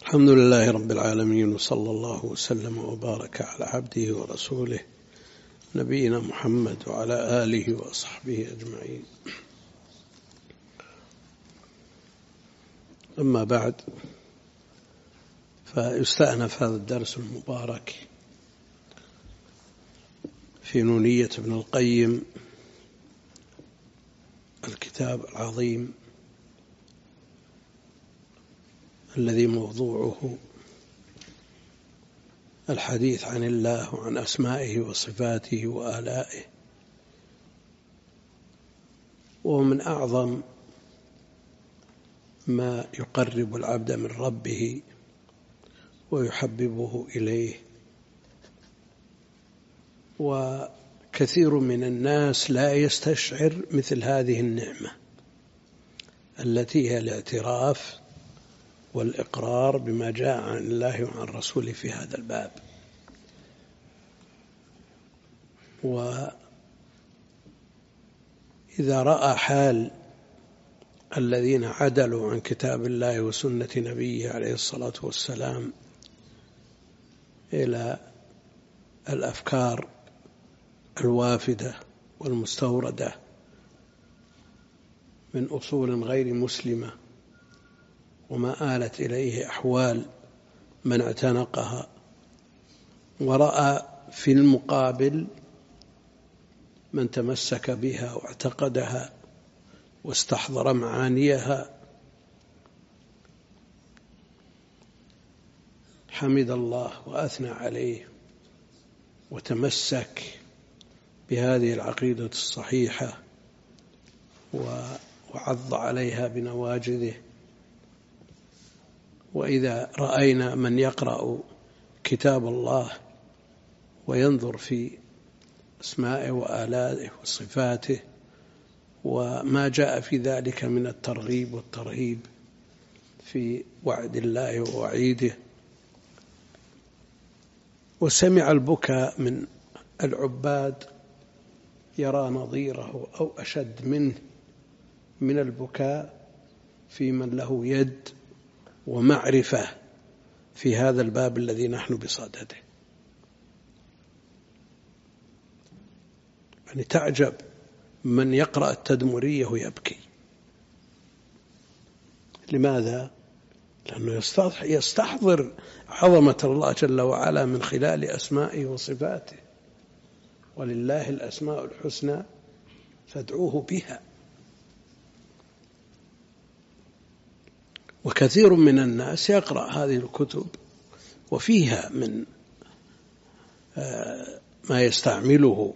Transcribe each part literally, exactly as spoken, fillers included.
الحمد لله رب العالمين، وصلى الله وسلم وبارك على عبده ورسوله نبينا محمد وعلى آله وصحبه أجمعين. أما بعد، فيستأنف هذا الدرس المبارك في نونية ابن القيم، الكتاب العظيم الذي موضوعه الحديث عن الله وعن أسمائه وصفاته وآلائه، ومن أعظم ما يقرب العبد من ربه ويحببه إليه. وكثير من الناس لا يستشعر مثل هذه النعمة التي هي الاعتراف والإقرار بما جاء عن الله وعن رسوله في هذا الباب. وإذا رأى حال الذين عدلوا عن كتاب الله وسنة نبيه عليه الصلاة والسلام إلى الأفكار الوافدة والمستوردة من أصول غير مسلمة، وما آلت إليه أحوال من اعتنقها، ورأى في المقابل من تمسك بها واعتقدها واستحضر معانيها، حمد الله وأثنى عليه وتمسك بهذه العقيدة الصحيحة وعض عليها بنواجذه. وإذا رأينا من يقرأ كتاب الله وينظر في أسمائه وآلائه وصفاته وما جاء في ذلك من الترغيب والترهيب في وعد الله ووعيده، وسمع البكاء من العباد يرى نظيره أو أشد منه من البكاء في من له يد ومعرفة في هذا الباب الذي نحن بصدده. يعني تعجب من يقرأ التدمرية ويبكي. لماذا؟ لأنه يستحضر عظمة الله جل وعلا من خلال أسمائه وصفاته، ولله الأسماء الحسنى فادعوه بها. وكثير من الناس يقرأ هذه الكتب وفيها من ما يستعمله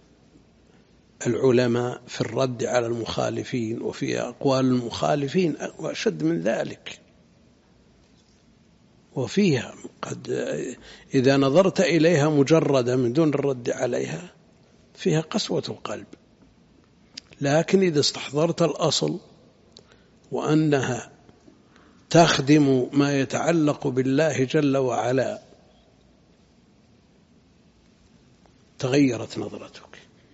العلماء في الرد على المخالفين، وفي أقوال المخالفين وأشد من ذلك. وفيها قد إذا نظرت إليها مجردة من دون الرد عليها فيها قسوة القلب، لكن إذا استحضرت الأصل وأنها تخدم ما يتعلق بالله جل وعلا تغيرت نظرتك.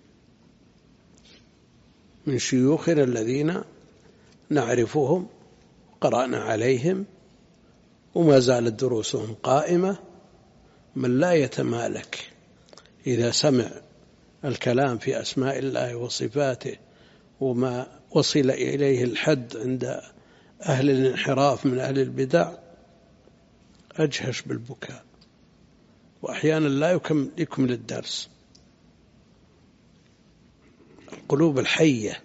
من شيوخنا الذين نعرفهم قرأنا عليهم وما زالت دروسهم قائمة، من لا يتمالك إذا سمع الكلام في أسماء الله وصفاته وما وصل إليه الحد عند أهل الانحراف من أهل البدع أجهش بالبكاء، وأحيانا لا يكمل الدرس. القلوب الحية،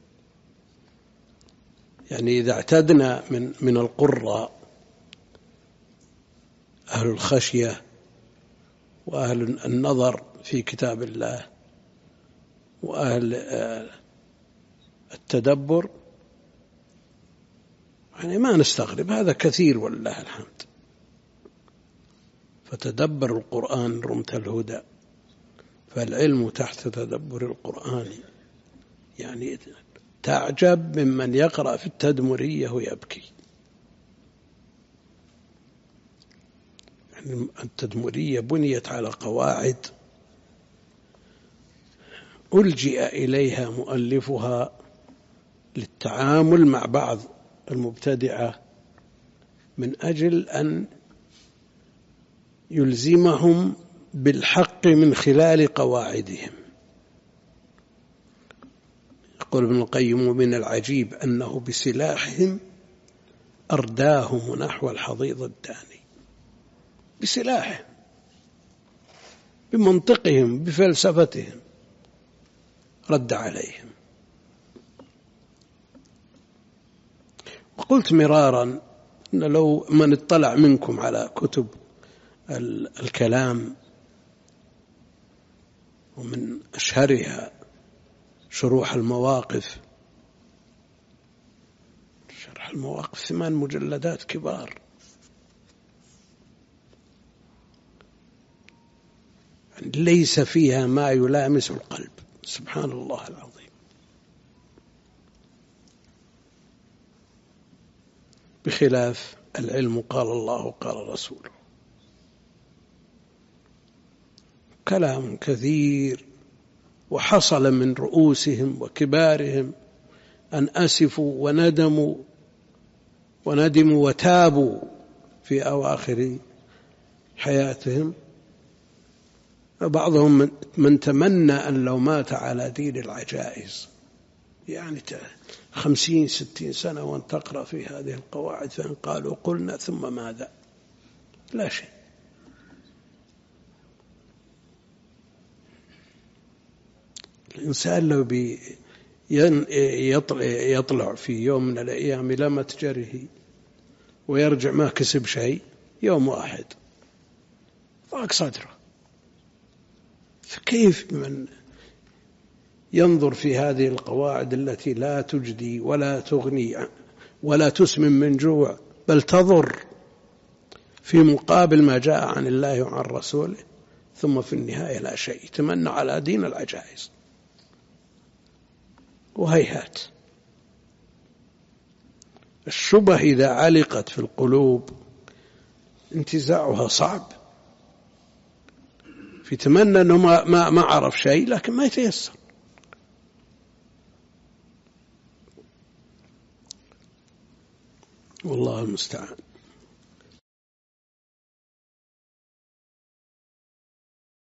يعني إذا اعتدنا من من القراء أهل الخشية وأهل النظر في كتاب الله وأهل التدبر، يعني ما نستغرب، هذا كثير والله الحمد. فتدبر القرآن رمت الهدى، فالعلم تحت تدبر القرآن. يعني تعجب ممن يقرأ في التدمرية ويبكي. يعني التدمرية بنيت على قواعد ألجئ إليها مؤلفها للتعامل مع بعض المبتدعة من أجل أن يلزمهم بالحق من خلال قواعدهم. يقول ابن القيم: ومن العجيب أنه بسلاحهم أرداهم نحو الحضيض الداني. بسلاحهم، بمنطقهم، بفلسفتهم، رد عليهم. وقلت مرارا أن لو من اطلع منكم على كتب الكلام ومن أشهرها شروح المواقف، شرح المواقف ثمان مجلدات كبار، ليس فيها ما يلامس القلب، سبحان الله العظيم. بخلاف العلم قال الله قال رسوله، كلام كثير. وحصل من رؤوسهم وكبارهم أن أسفوا وندموا وندموا وتابوا في أواخر حياتهم. بعضهم من تمنى أن لو مات على دين العجائز، يعني خمسين ستين سنة وأن تقرأ في هذه القواعد، فإن قالوا قلنا ثم ماذا؟ لا شيء. الإنسان لو يطلع في يوم من الأيام إلى متجره ويرجع ما كسب شيء، يوم واحد ضاق صدره، فكيف من ينظر في هذه القواعد التي لا تجدي ولا تغني ولا تسمن من جوع، بل تضر، في مقابل ما جاء عن الله وعن رسوله، ثم في النهاية لا شيء، يتمنى على دين العجائز. وهيهات، الشبه إذا علقت في القلوب انتزاعها صعب. في تمنى أنه ما, ما, ما عرف شيء، لكن ما يتيسر. والله المستعان.